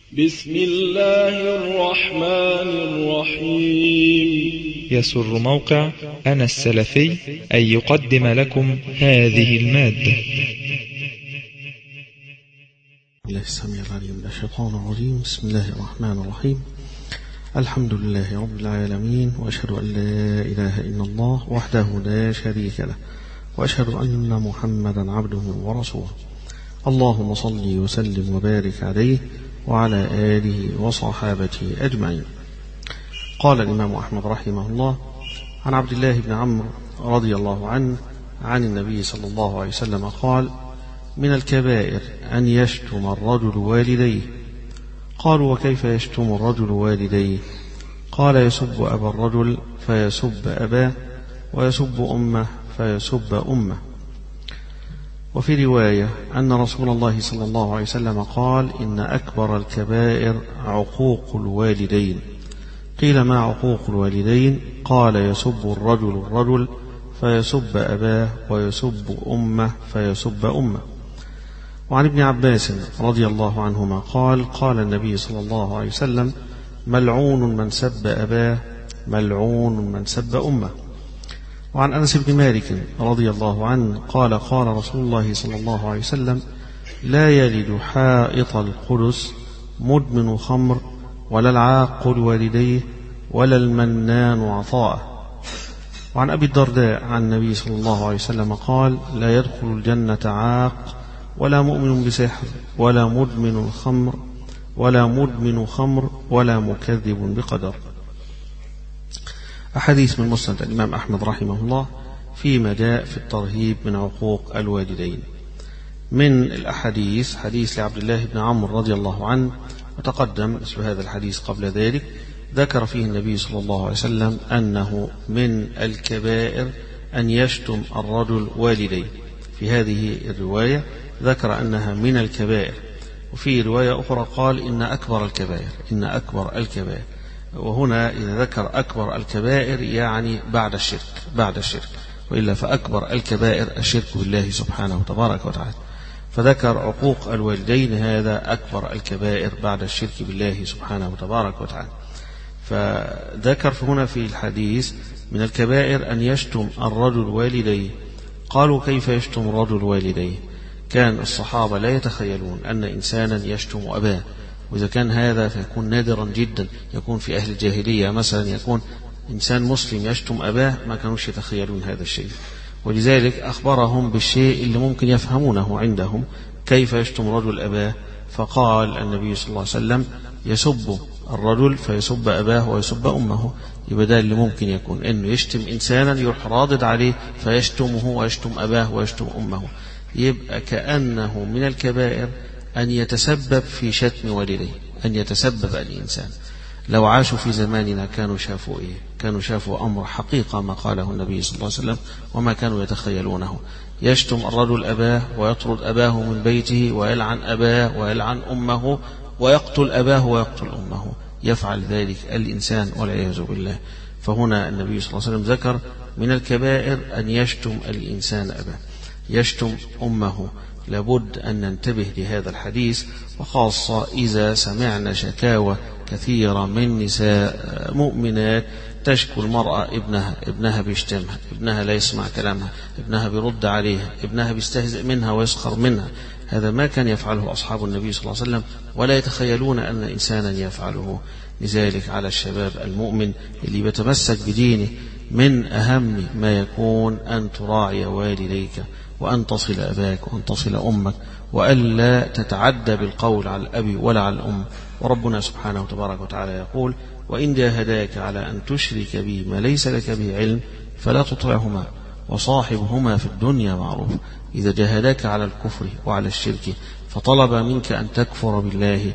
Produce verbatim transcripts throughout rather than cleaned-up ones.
بسم الله الرحمن الرحيم. يسر موقع أنا السلفي أن يقدم لكم هذه المادة. الله السميع العليم من الشيطان الرجيم. بسم الله الرحمن الرحيم. الحمد لله رب العالمين، وأشهد أن لا إله إلا الله وحده لا شريك له، وأشهد أن محمدا عبده ورسوله. اللهم صل وسلم وبارك عليه وعلى آله وصحابته أجمعين. قال الإمام أحمد رحمه الله عن عبد الله بن عمرو رضي الله عنه عن النبي صلى الله عليه وسلم قال: من الكبائر أن يشتم الرجل والديه. قالوا: وكيف يشتم الرجل والديه؟ قال: يسب أبا الرجل فيسب أباه، ويسب أمه فيسب أمه. وفي رواية أن رسول الله صلى الله عليه وسلم قال: إن أكبر الكبائر عقوق الوالدين. قيل: ما عقوق الوالدين؟ قال: يسب الرجل الرجل فيسب أباه، ويسب أمه فيسب أمه. وعن ابن عباس رضي الله عنهما قال: قال النبي صلى الله عليه وسلم: ملعون من سب أباه، ملعون من سب أمه. وعن أنس بن مالك رضي الله عنه قال: قال رسول الله صلى الله عليه وسلم: لا يلد حائط القدس مدمن خمر، ولا العاق لوالديه، ولا المنان عطاءه. وعن أبي الدرداء عن النبي صلى الله عليه وسلم قال: لا يدخل الجنة عاق، ولا مؤمن بسحر، ولا مدمن خمر، ولا مدمن خمر، ولا مكذب بقدر. أحاديث من مسند الإمام أحمد رحمه الله فيما جاء في الترهيب من عقوق الوالدين. من الأحاديث حديث لعبد الله بن عمرو رضي الله عنه، وتقدم اسم هذا الحديث قبل ذلك. ذكر فيه النبي صلى الله عليه وسلم أنه من الكبائر أن يشتم الرجل والديه. في هذه الرواية ذكر أنها من الكبائر، وفي رواية أخرى قال: إن أكبر الكبائر، إن أكبر الكبائر. وهنا إذا ذكر أكبر الكبائر يعني بعد الشرك، بعد الشرك، وإلا فأكبر الكبائر الشرك بالله سبحانه وتبارك وتعالى. فذكر عقوق الوالدين هذا أكبر الكبائر بعد الشرك بالله سبحانه وتبارك وتعالى. فذكر هنا في الحديث من الكبائر أن يشتم الرجل والديه. قالوا: كيف يشتم الرجل والديه؟ كان الصحابة لا يتخيلون أن إنسانا يشتم أباه، وإذا كان هذا فيكون نادرا جدا، يكون في أهل الجاهلية مثلا يكون إنسان مسلم يشتم أباه، ما كانوش يتخيلون هذا الشيء. ولذلك أخبرهم بالشيء اللي ممكن يفهمونه عندهم: كيف يشتم رجل أباه؟ فقال النبي صلى الله عليه وسلم: يسب الرجل فيسب أباه ويسب أمه. يبقى ده اللي ممكن يكون إنه يشتم إنسانا يروح رادد عليه فيشتمه ويشتم أباه ويشتم أمه. يبقى كأنه من الكبائر أن يتسبب في شتم والديه، أن يتسبب الإنسان. لو عاشوا في زماننا كانوا شافوا إيه؟ كانوا شافوا أمر حقيقة ما قاله النبي صلى الله عليه وسلم وما كانوا يتخيلونه. يشتم الرجل أباه ويطرد أباه من بيته ويلعن أباه ويلعن أمه ويقتل أباه ويقتل أمه. يفعل ذلك الإنسان والعياذ بالله. فهنا النبي صلى الله عليه وسلم ذكر من الكبائر أن يشتم الإنسان أباه، يشتم أمه. لابد أن ننتبه لهذا الحديث، وخاصة إذا سمعنا شكاوى كثيرة من نساء مؤمنات تشكو المرأة ابنها، ابنها بيشتمها، ابنها لا يسمع كلامها، ابنها بيرد عليها، ابنها بيستهزئ منها ويسخر منها. هذا ما كان يفعله أصحاب النبي صلى الله عليه وسلم، ولا يتخيلون أن إنسانا يفعله. لذلك على الشباب المؤمن اللي بيتمسك بدينه من أهم ما يكون أن تراعي والديك، وأن تصل أباك، وأن تصل أمك، وألا تتعدى بالقول على الأب ولا على الأم. وربنا سبحانه وتبارك وتعالى يقول: وإن جاهداك على أن تشرك بي ما ليس لك به علم فلا تطعهما وصاحبهما في الدنيا معروف. إذا جاهداك على الكفر وعلى الشرك فطلب منك أن تكفر بالله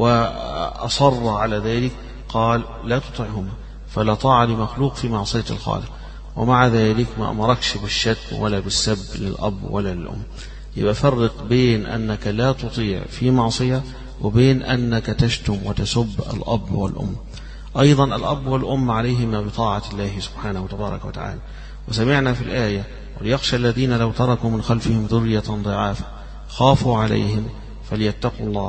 وأصر على ذلك، قال: لا تطعهما. فلا طاعة لمخلوق في معصية الخالق، ومع ذلك ما أمركش بالشتم ولا بالسب للأب ولا للأم. يبقى فرق بين أنك لا تطيع في معصية وبين أنك تشتم وتسب الأب والأم. أيضا الأب والأم عليهما بطاعة الله سبحانه وتبارك وتعالى. وسمعنا في الآية: وليخشى الذين لو تركوا من خلفهم ذرية ضعافا خافوا عليهم فليتقوا الله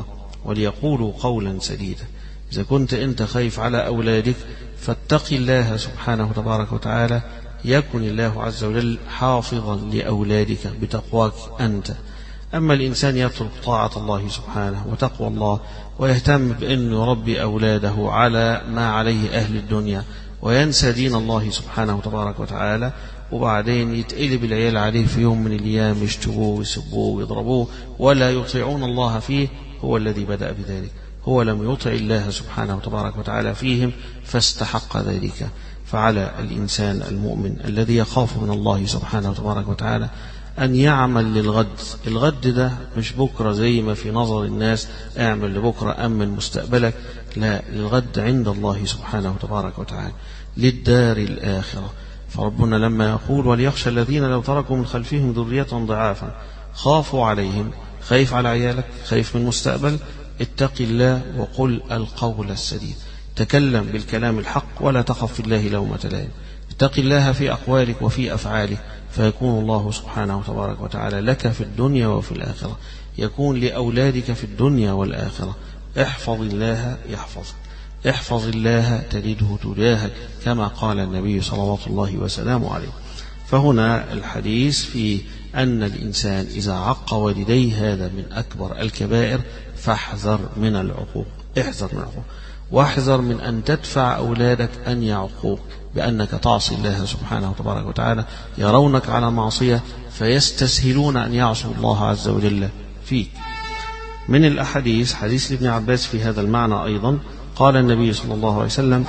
وليقولوا قولا سديدا. إذا كنت أنت خايف على أولادك فاتق الله سبحانه تبارك وتعالى، يكن الله عز وجل حافظا لأولادك بتقواك أنت. أما الإنسان يترك طاعة الله سبحانه وتقوى الله ويهتم بأن يربي أولاده على ما عليه أهل الدنيا وينسى دين الله سبحانه تبارك وتعالى، وبعدين يتقلب العيال عليه في يوم من الأيام يشتموه ويسبوه ويضربوه ولا يطيعون الله فيه، هو الذي بدأ بذلك، هو لم يطع الله سبحانه تبارك وتعالى فيهم فاستحق ذلك. فعلى الإنسان المؤمن الذي يخاف من الله سبحانه تبارك وتعالى أن يعمل للغد. الغد ده مش بكرة زي ما في نظر الناس اعمل لبكرة أمن مستقبلك، لا، الغد عند الله سبحانه تبارك وتعالى للدار الآخرة. فربنا لما يقول وليخشى الذين لو تركوا من خلفهم ذرية ضعافا خافوا عليهم، خايف على عيالك، خايف من المستقبل، اتق الله وقل القول السديد، تكلم بالكلام الحق ولا تخف في الله لومة لائم، اتق الله في أقوالك وفي أفعالك، فيكون الله سبحانه تبارك وتعالى لك في الدنيا وفي الآخرة، يكون لأولادك في الدنيا والآخرة. احفظ الله يحفظك، احفظ الله تجده تجاهك كما قال النبي صلوات الله وسلامه عليه. فهنا الحديث في أن الإنسان إذا عق والديه هذا من أكبر الكبائر، فاحذر من العقوق، احذر من العقوق، واحذر من أن تدفع أولادك أن يعقوك بأنك تعصي الله سبحانه وتبارك وتعالى، يرونك على معصية فيستسهلون أن يعصوا الله عز وجل فيك. من الأحاديث حديث ابن عباس في هذا المعنى أيضا، قال النبي صلى الله عليه وسلم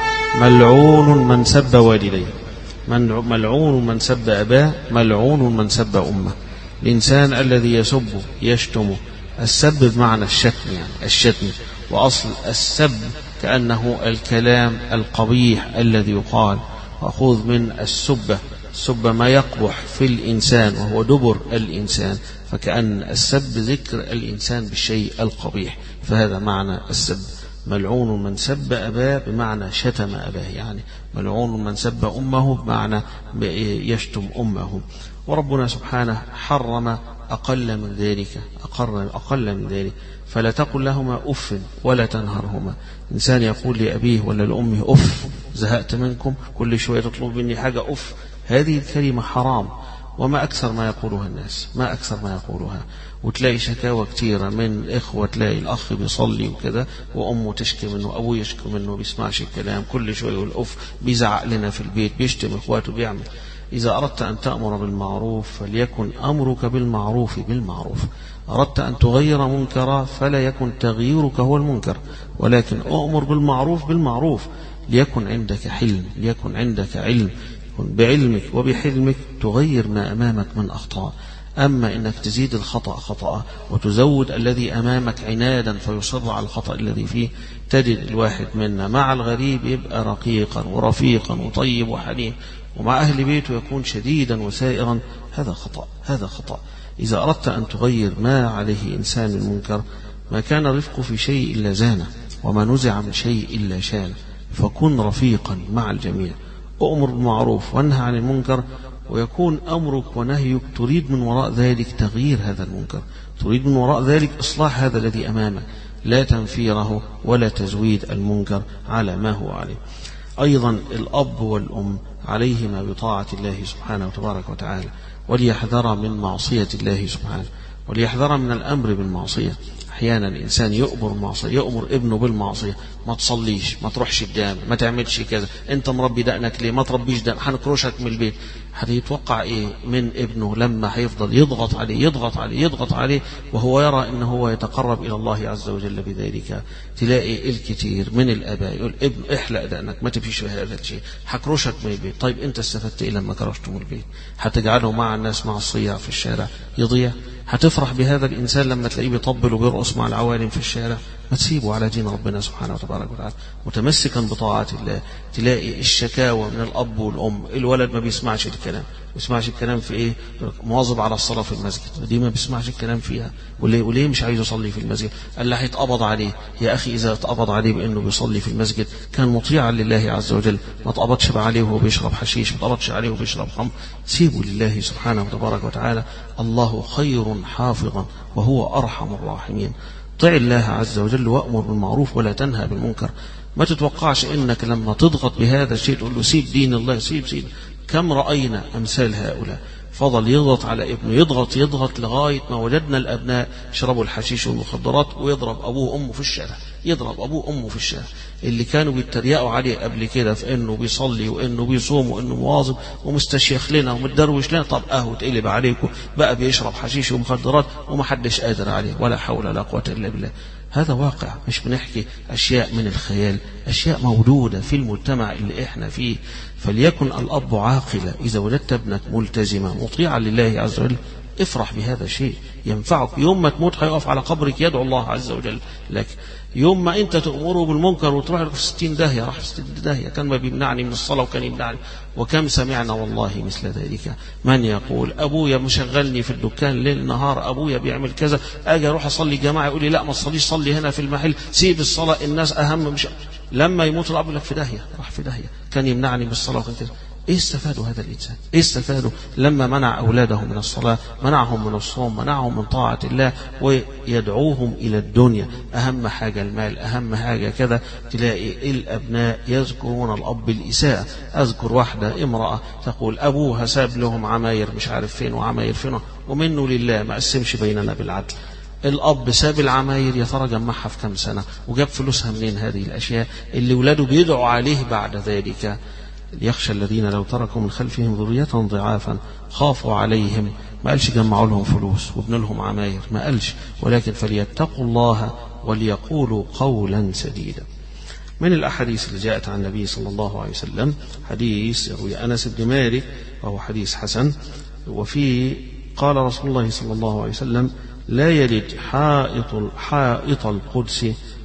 ملعون من سب والديه، ملعون من سب أباه، ملعون من سب أمه. الإنسان الذي يسب يشتم، السب بمعنى الشتم، يعني الشتم، وأصل السب كأنه الكلام القبيح الذي يقال، وأخذ من السبة، السبة ما يقبح في الإنسان وهو دبر الإنسان، فكأن السب ذكر الإنسان بالشيء القبيح، فهذا معنى السب. ملعون من سب أباه بمعنى شتم أباه، يعني ملعون من سب أمه بمعنى يشتم أمه. وربنا سبحانه حرم أقل من ذلك، أقل من ذلك، فلا تقل لهما أف ولا تنهرهما. إنسان يقول لأبيه ولا لأمه أف، زهقت منكم، كل شوية تطلب مني حاجة أف، هذه الكلمة حرام، وما أكثر ما يقولها الناس، ما أكثر ما يقولها. وتلاقي شكاوى كتيرة من إخوة، تلاقي الأخ بيصلي وكذا وأمه تشكي منه، أبوه يشكي منه، بيسمعش الكلام، كل شوية يقول أف، بيزعق لنا في البيت، بيشتم إخواته، بيعمل. إذا أردت أن تأمر بالمعروف فليكن أمرك بالمعروف بالمعروف، أردت أن تغير منكرا فلا يكن تغييرك هو المنكر، ولكن أؤمر بالمعروف بالمعروف، ليكن عندك حلم، ليكن عندك علم، بعلمك وبحلمك تغير ما أمامك من أخطاء. أما إنك تزيد الخطأ خطأ وتزود الذي أمامك عنادا فيصر على الخطأ الذي فيه، تجد الواحد منا مع الغريب يبقى رقيقا ورفيقا وطيب وحليم، ومع أهل بيته يكون شديدا وسائرا. هذا خطأ، هذا خطأ. إذا أردت أن تغير ما عليه إنسان المنكر، ما كان رفق في شيء إلا زانه، وما نزع من شيء إلا شانه، فكن رفيقا مع الجميع، أؤمر بالمعروف وانهى عن المنكر، ويكون أمرك ونهيك تريد من وراء ذلك تغيير هذا المنكر، تريد من وراء ذلك إصلاح هذا الذي أمامك، لا تنفيره ولا تزويد المنكر على ما هو عليه. أيضا الأب والأم عليهما بطاعة الله سبحانه وتبارك وتعالى، وليحذر من معصية الله سبحانه، وليحذر من الأمر بالمعصية. أحيانا الإنسان يؤمر المعصية، يؤمر ابنه بالمعصية، ما تصليش، ما تروحش الجامع، ما تعملش كذا، أنت مربي دقنك ليه، ما تربيش دقن، هنكرشك من البيت. هيتوقع إيه من ابنه لما هيفضل يضغط عليه يضغط عليه يضغط عليه وهو يرى أنه هو يتقرب إلى الله عز وجل بذلك؟ تلاقي الكثير من الآباء يقول ابن احلق دقنك، ما تمشيش في هذا الشيء، هكرشك من البيت. طيب أنت استفدت إيه لما كرشته من البيت؟ هتجعله مع الناس مع الصياع في الشارع يضيع؟ هتفرح بهذا الإنسان لما تلاقيه بيطبل وبيرقص مع العوالم في الشارع؟ ما تسيبه على دين ربنا سبحانه وتبارك وتعالى متمسكا بطاعة الله. تلاقي الشكاوى من الأب والأم، الولد ما بيسمعش الكلام، ما بيسمعش الكلام في إيه؟ مواظب على الصلاة في المسجد، دي ما بيسمعش الكلام فيها، وليه, وليه مش عايز يصلي في المسجد؟ قال له هيتقبض عليه. يا أخي إذا اتقبض عليه بأنه بيصلي في المسجد كان مطيعا لله عز وجل، ما اتقبضش عليه وهو بيشرب حشيش، ما اتقبضش عليه وهو بيشرب خمر. سيبوا لله سبحانه وتبارك وتعالى، الله خير حافظا وهو أرحم الراحمين. طع الله عز وجل وأمر بالمعروف ولا تنهى بالمنكر. ما تتوقعش إنك لما تضغط بهذا الشيء تقول له سيب دين الله، سيب سيب. كم رأينا أمثال هؤلاء فضل يضغط على ابنه، يضغط يضغط لغاية ما وجدنا الأبناء يشربوا الحشيش والمخدرات، ويضرب أبوه وأمه في الشارع، يضرب أبوه وأمه في الشارع. اللي كانوا بيتريقوا عليه قبل كده في إنه بيصلي وإنه بيصوم وإنه مواظب ومستشيخ لنا ومتدروش لنا، طب أهو تقلب عليكم بقى بيشرب حشيش ومخدرات ومحدش قادر عليه، ولا حول ولا قوة إلا بالله. هذا واقع، مش بنحكي أشياء من الخيال، أشياء موجودة في المجتمع اللي إحنا فيه. فليكن الأب عاقلا. إذا وجدت ابنك ملتزمة مطيعا لله عز وجل افرح بهذا الشيء، ينفعك. يوم ما تموت هيقف على قبرك يدعو الله عز وجل لك. يوم ما انت تأمره بالمنكر وتروح له في ستين داهية، راح في ستين داهية. كان ما بيمنعني من الصلاة وكان يمنعني. وكم سمعنا والله مثل ذلك، من يقول أبويا مشغلني في الدكان ليل نهار، أبويا بيعمل كذا، أجي أروح أصلي جماعة يقول لي لا ما تصليش، صلي هنا في المحل، سيب الصلاة الناس أهم. مش لما يموت الأب لك في داهية، راح في داهية، كان يمنعني من الصلاة وكان كذا. ايه استفادوا هذا الانسان؟ ايه استفادوا لما منع اولاده من الصلاه، منعهم من الصوم، منعهم من طاعه الله، ويدعوهم الى الدنيا؟ اهم حاجه المال، اهم حاجه كذا. تلاقي الابناء يذكرون الاب بالاساءه. اذكر واحده امراه تقول ابوها ساب لهم عماير مش عارف فين وعماير فين، ومنه لله ما قسمش بيننا بالعدل. الأب ساب العماير، يا ترى جمعها في كم سنة وجاب فلوسها منين؟ هذه الأشياء اللي ولاده بيدعوا عليه بعد ذلك. يخشى الذين لو تركوا من خلفهم ذرية ضعافا خافوا عليهم. ما قالش جمعوا لهم فلوس وابن لهم عماير، ما قالش، ولكن فليتقوا الله وليقولوا قولا سديدا. من الأحاديث اللي جاءت عن النبي صلى الله عليه وسلم حديث يروي أنس بن مالك وهو حديث حسن، وفيه قال رسول الله صلى الله عليه وسلم لا يلج حائط حائط القدس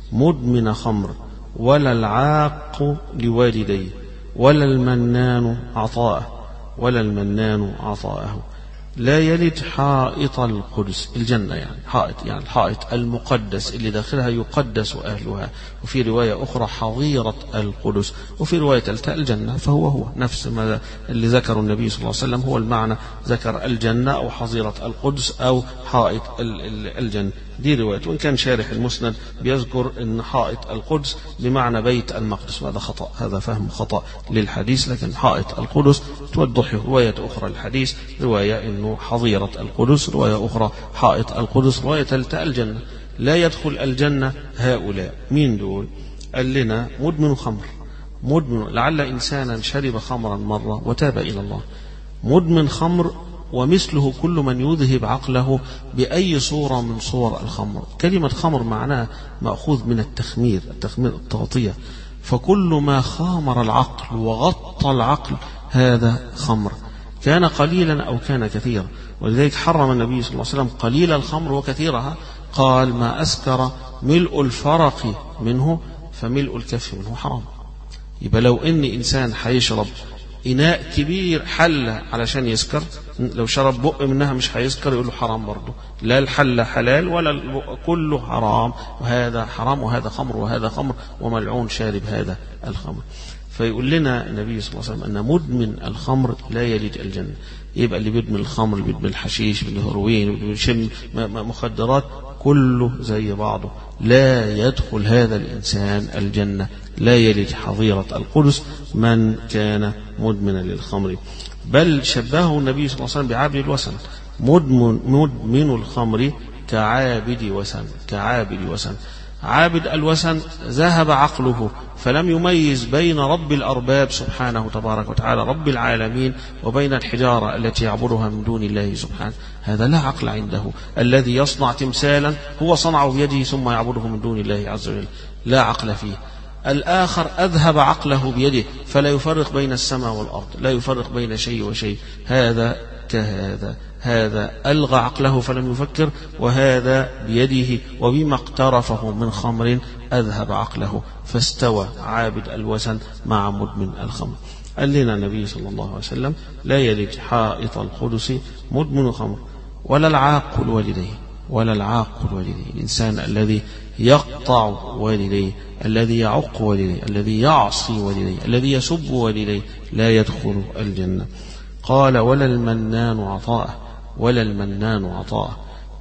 مدمن خمر ولا العاق لوالديه ولا المنان عطاءه ولا المنان عطاءه. لا يلد حائط القدس، الجنة يعني حائط، يعني الحائط المقدس اللي داخلها يقدس أهلها. وفي رواية أخرى حظيرة القدس، وفي رواية ثالثة الجنة. فهو هو نفس ما اللي ذكر النبي صلى الله عليه وسلم، هو المعنى، ذكر الجنة أو حظيرة القدس أو حائط الجنة. دي رواية. وإن كان شارح المسند بيذكر أن حائط القدس بمعنى بيت المقدس، وهذا خطأ، هذا فهم خطأ للحديث. لكن حائط القدس توضح رواية أخرى الحديث، رواية أنه حظيرة القدس، رواية أخرى حائط القدس، رواية ثالثة الجنة. لا يدخل الجنة هؤلاء. مين دول؟ قال لنا مدمن خمر. مدمن، لعل إنسانا شرب خمرا مرة وتاب إلى الله. مدمن خمر ومثله كل من يذهب عقله بأي صورة من صور الخمر. كلمة خمر معناها مأخوذ من التخمير، التخمير التغطية. فكل ما خامر العقل وغطى العقل هذا خمر، كان قليلا أو كان كثيرا. ولذلك حرم النبي صلى الله عليه وسلم قليل الخمر وكثيرها. قال ما أسكر ملء الفرق منه فملء الكف منه حرام. يبقى لو إن إنسان حيشرب إناء كبير حلة علشان يسكر، لو شرب بق منها مش هيسكر، يقول له حرام برضه. لا الحلة حلال ولا البق، كله حرام، وهذا حرام وهذا خمر وهذا خمر، وملعون شارب هذا الخمر. فيقول لنا النبي صلى الله عليه وسلم أن مدمن الخمر لا يلج الجنة. يبقى اللي بيدمن الخمر، اللي بيدمن الحشيش، اللي هيروين، اللي بيشم مخدرات، كله زي بعضه. لا يدخل هذا الإنسان الجنة. لا يلج حظيرة القدس من كان مدمنا للخمر. بل شبهه النبي صلى الله عليه وسلم بعابد الوثن. مدمن, مدمن الخمر كعابد وثن، كعابد وثن. عابد الوثن ذهب عقله فلم يميز بين رب الأرباب سبحانه تبارك وتعالى رب العالمين وبين الحجارة التي يعبدها من دون الله سبحانه. هذا لا عقل عنده. الذي يصنع تمثالا هو صنعه بيده ثم يعبده من دون الله عز وجل، لا عقل فيه. الآخر أذهب عقله بيده فلا يفرق بين السماء والأرض، لا يفرق بين شيء وشيء. هذا كهذا، هذا ألغى عقله فلم يفكر، وهذا بيده وبما اقترفه من خمر أذهب عقله فاستوى عابد الوثن مع مدمن الخمر. قال لنا النبي صلى الله عليه وسلم لا يلج حائط القدس مدمن الخمر ولا العاق الوالدين، ولا العاق الوالدين، الإنسان الذي يقطع والديه، الذي يعق والديه، الذي يعصي والديه، الذي يسب والديه، لا يدخل الجنة. قال ولا المنان عطاءه، ولا المنان عطاءه.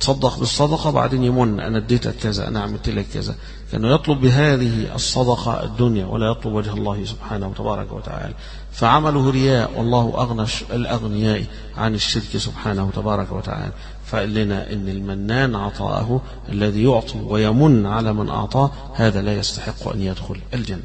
يتصدق بالصدقة بعدين يمن أنا اديتك كذا أنا عملت لك كذا، كأنه يطلب بهذه الصدقة الدنيا ولا يطلب وجه الله سبحانه وتبارك وتعالى، فعمله رياء، والله أغنى الأغنياء عن الشرك سبحانه وتبارك وتعالى. فقال لنا إن المنان عطاءه الذي يعطي ويمن على من أعطاه هذا لا يستحق أن يدخل الجنة.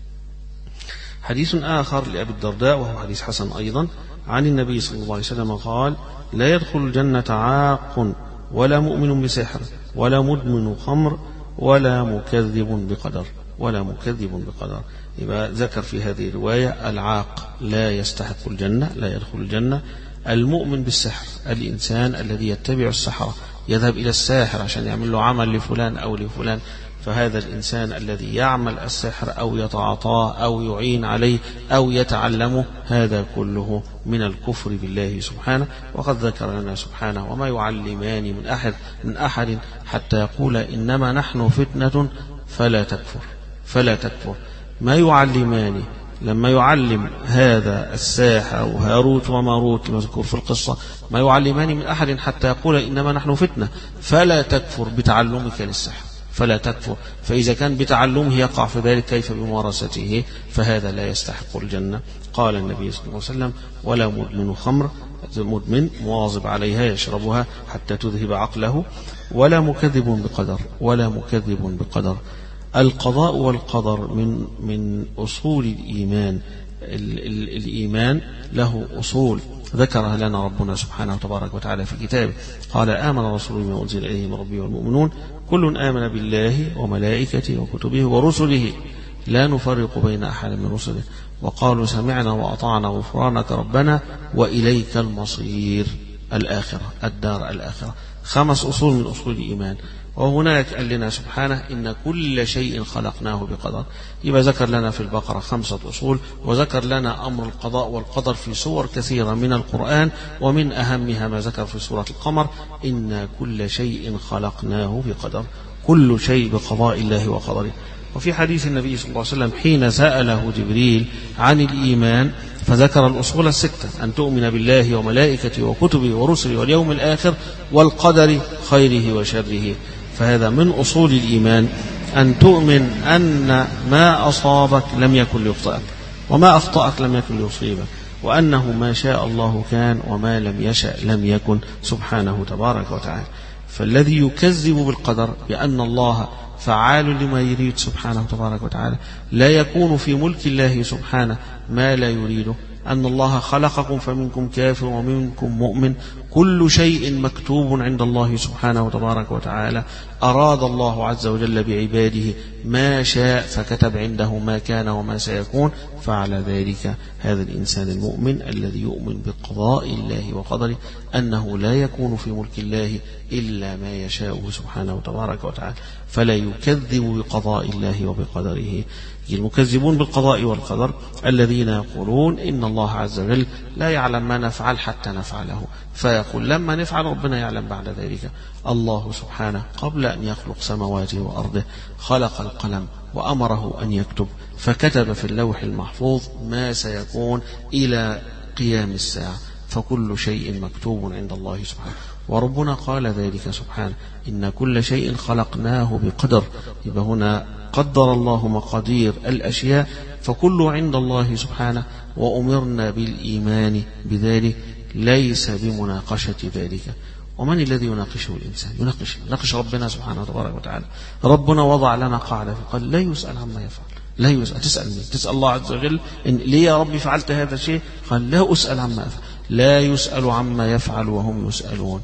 حديث آخر لأبي الدرداء وهو حديث حسن أيضا عن النبي صلى الله عليه وسلم قال: لا يدخل الجنة عاق ولا مؤمن بسحر ولا مدمن خمر ولا مكذب بقدر ولا مكذب بقدر. يبقى ذكر في هذه الرواية العاق لا يستحق الجنة، لا يدخل الجنة. المؤمن بالسحر الإنسان الذي يتبع السحرة، يذهب إلى الساحر عشان يعمل له عمل لفلان أو لفلان، فهذا الإنسان الذي يعمل السحر أو يتعاطاه أو يعين عليه أو يتعلمه هذا كله من الكفر بالله سبحانه. وقد ذكر لنا سبحانه: وما يعلمان من أحد من أحد حتى يقول إنما نحن فتنة فلا تكفر فلا تكفر. ما يعلمان، لما يعلم هذا الساحر وهاروت وماروت المذكور في القصة، ما يعلمان من أحد حتى يقول إنما نحن فتنة فلا تكفر بتعلمك للسحر فلا تكفر. فإذا كان بتعلمه يقع في ذلك كيف بممارسته؟ فهذا لا يستحق الجنة. قال النبي صلى الله عليه وسلم: ولا مدمن خمر، مدمن مواظب عليها يشربها حتى تذهب عقله، ولا مكذب بقدر ولا مكذب بقدر. القضاء والقدر من من أصول الإيمان. ال ال الإيمان له أصول ذكرها لنا ربنا سبحانه وتبارك وتعالى في كتابه. قال: آمن الرسول بما أنزل إليه من ربه والمؤمنون كل آمن بالله وملائكته وكتبه ورسله لا نفرق بين أحد من رسله وقالوا سمعنا وأطعنا غفرانك ربنا وإليك المصير. الآخرة، الدار الآخرة. خمس أصول من أصول الإيمان. وهناك قال لنا سبحانه: إن كل شيء خلقناه بقدر. يبقى ذكر لنا في البقرة خمسة أصول، وذكر لنا أمر القضاء والقدر في سور كثيرة من القرآن، ومن أهمها ما ذكر في سورة القمر: إن كل شيء خلقناه بقدر، كل شيء بقضاء الله وقدره. وفي حديث النبي صلى الله عليه وسلم حين سأله جبريل عن الإيمان فذكر الأصول الستة: أن تؤمن بالله وملائكته وكتبه ورسله واليوم الآخر والقدر خيره وشره. فهذا من أصول الإيمان، أن تؤمن أن ما أصابك لم يكن ليخطئك وما أخطأك لم يكن ليصيبك، وأنه ما شاء الله كان وما لم يشأ لم يكن سبحانه تبارك وتعالى. فالذي يكذب بالقدر بأن الله فعال لما يريد سبحانه تبارك وتعالى، لا يكون في ملك الله سبحانه ما لا يريده، أن الله خلقكم فمنكم كافر ومنكم مؤمن، كل شيء مكتوب عند الله سبحانه وتبارك وتعالى. أراد الله عز وجل بعباده ما شاء فكتب عنده ما كان وما سيكون، فعلى ذلك هذا الإنسان المؤمن الذي يؤمن بقضاء الله وقدره، أنه لا يكون في ملك الله إلا ما يشاء سبحانه تبارك وتعالى، فلا يكذب بقضاء الله وبقدره. المكذبون بالقضاء والقدر الذين يقولون إن الله عز وجل لا يعلم ما نفعل حتى نفعله، فيقول لما نفعل ربنا يعلم بعد ذلك. الله سبحانه قبل أن يخلق سماواته وأرضه خلق القلم وأمره أن يكتب، فكتب في اللوح المحفوظ ما سيكون إلى قيام الساعة، فكل شيء مكتوب عند الله سبحانه. وربنا قال ذلك سبحانه: إن كل شيء خلقناه بقدر. يبقى هنا قدر الله مقادير الأشياء، فكل عند الله سبحانه، وأمرنا بالإيمان بذلك ليس بمناقشة ذلك. ومن الذي يناقشه الإنسان؟ يناقش يناقش ربنا سبحانه وتبارك وتعالى. ربنا وضع لنا قاعدة قال: لا يسأل عما يفعل. لا يسأل. تسأل مين؟ تسأل الله عز وجل إن ليه يا ربي فعلت هذا الشيء؟ قال: لا أسأل عما أفعل. لا يسأل عما يفعل وهم يسألون.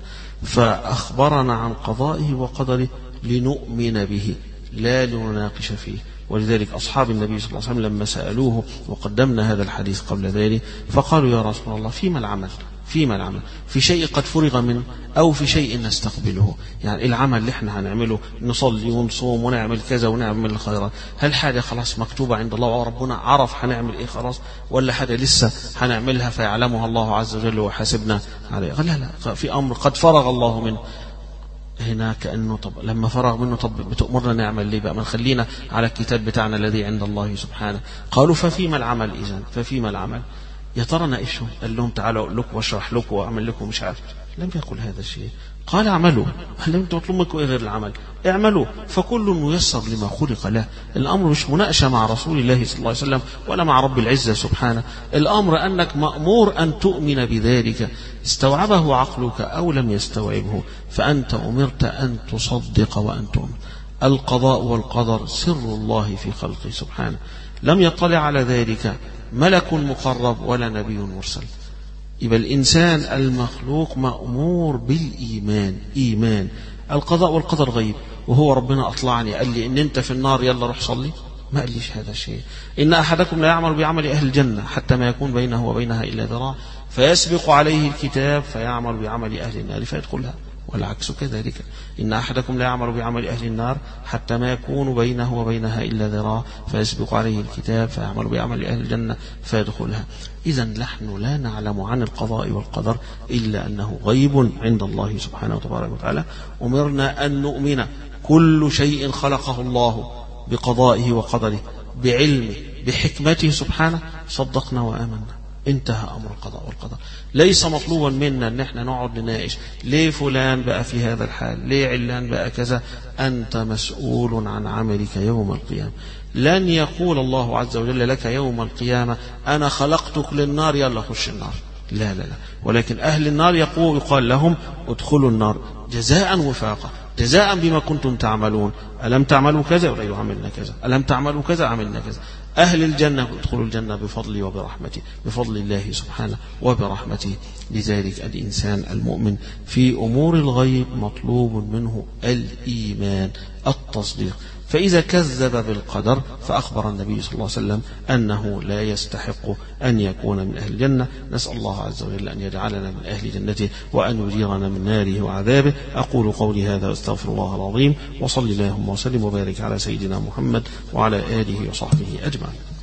فأخبرنا عن قضائه وقدره لنؤمن به لا لنناقش فيه. ولذلك أصحاب النبي صلى الله عليه وسلم لما سألوه، وقدمنا هذا الحديث قبل ذلك، فقالوا: يا رسول الله فيما العمل؟ فيما العمل؟ في شيء قد فرغ منه أو في شيء نستقبله؟ يعني العمل اللي احنا هنعمله نصلي ونصوم ونعمل كذا ونعمل الخيرات، هل حاجة خلاص مكتوبة عند الله وربنا عرف هنعمل ايه خلاص، ولا حاجة لسه هنعملها فيعلمها الله عز وجل وحاسبنا عليه؟ قال: لا لا، في أمر قد فرغ الله منه. هنا كأنه طب لما فرغ منه طب بتأمرنا نعمل ليه بقى؟ ما نخلينا على الكتاب بتاعنا الذي عند الله سبحانه. قالوا: ففيما العمل إذن؟ ففيما العمل؟ يا ترى ناقشهم؟ قال لهم: تعالوا أقول لكم واشرح لكم وأعمل لكم مش عارف. لم يقل هذا الشيء. قال اعملوا. هل انت مطلوب منكم ايه غير العمل؟ اعملوا فكل ميسر لما خلق له. الامر مش مناقشه مع رسول الله صلى الله عليه وسلم ولا مع رب العزه سبحانه، الامر انك مامور ان تؤمن بذلك، استوعبه عقلك او لم يستوعبه، فانت امرت ان تصدق وان تؤمن. القضاء والقدر سر الله في خلقه سبحانه، لم يطلع على ذلك ملك مقرب ولا نبي مرسل. يبقى الإنسان المخلوق مأمور بالإيمان. إيمان القضاء والقدر غيب، وهو ربنا أطلعني قال لي إن أنت في النار يلا روح صلي؟ ما قاليش هذا الشيء. إن أحدكم لا يعمل بعمل أهل الجنة حتى ما يكون بينه وبينها إلا ذراع فيسبق عليه الكتاب فيعمل بعمل أهل النار فيدخلها، والعكس كذلك. إن أحدكم لا يعمل بعمل أهل النار حتى ما يكون بينه وبينها إلا ذراع فيسبق عليه الكتاب فيعمل بعمل أهل الجنة فيدخلها. إذا نحن لا نعلم عن القضاء والقدر إلا أنه غيب عند الله سبحانه وتبارك وتعالى. أمرنا أن نؤمن كل شيء خلقه الله بقضائه وقدره بعلمه بحكمته سبحانه، صدقنا وآمنا، انتهى أمر القضاء والقدر. ليس مطلوبا منا ان احنا نقعد نناقش ليه فلان بقى في هذا الحال، ليه علان بقى كذا. انت مسؤول عن عملك يوم القيامة. لن يقول الله عز وجل لك يوم القيامة انا خلقتك للنار يلا خش النار، لا لا لا، ولكن اهل النار يقول يقال لهم ادخلوا النار جزاء وفاقا، جزاء بما كنتم تعملون. ألم تعملوا كذا؟ وغير عملنا كذا. ألم تعملوا كذا؟ عملنا كذا. أهل الجنة ادخلوا الجنة بفضلي وبرحمتي، بفضل الله سبحانه وبرحمته. لذلك الإنسان المؤمن في أمور الغيب مطلوب منه الإيمان التصديق. فإذا كذب بالقدر فأخبر النبي صلى الله عليه وسلم أنه لا يستحق أن يكون من أهل الجنة. نسأل الله عز وجل أن يجعلنا من أهل جنته وأن يجيرنا من ناره وعذابه. أقول قولي هذا واستغفر الله العظيم، وصل اللهم وسلم وبارك على سيدنا محمد وعلى آله وصحبه أجمعين.